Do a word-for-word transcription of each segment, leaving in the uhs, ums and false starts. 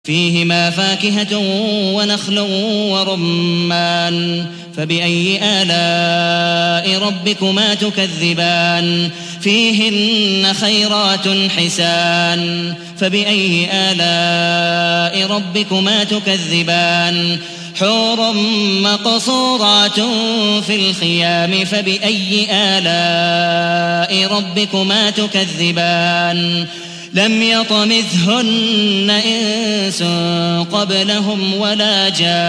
فيهما فاكهة ونخل ورمان فبأي آلاء ربكما تكذبان فيهن خيرات حسان فبأي آلاء ربكما تكذبان حور مقصورات في الخيام فبأي آلاء ربكما تكذبان لم يطمثهن إنس قبلهم ولا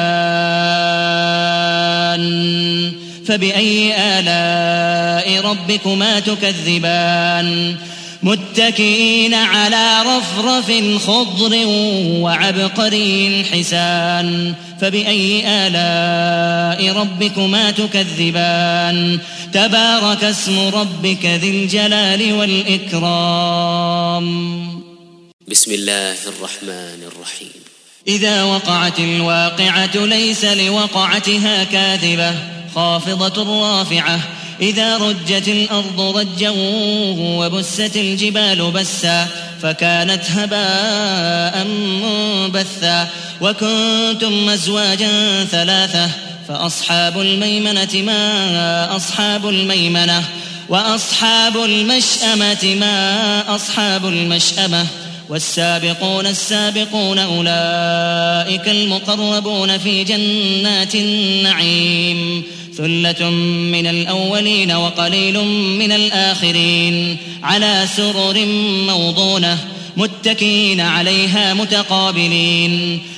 جان فبأي آلاء ربكما تكذبان متكئين على رفرف خضر وعبقري حسان فبأي آلاء ربكما تكذبان تبارك اسم ربك ذي الجلال والإكرام. بسم الله الرحمن الرحيم. إذا وقعت الواقعة ليس لوقعتها كاذبة خافضة رافعة إذا رجت الأرض رجا وبست الجبال بسا فكانت هباء منبثا وكنتم أزواجا ثلاثة فأصحاب الميمنة ما أصحاب الميمنة وأصحاب المشأمة ما أصحاب المشأمة والسابقون السابقون أولئك المقربون في جنات النعيم ثلة من الأولين وقليل من الآخرين على سرر موضونة متكئين عليها متقابلين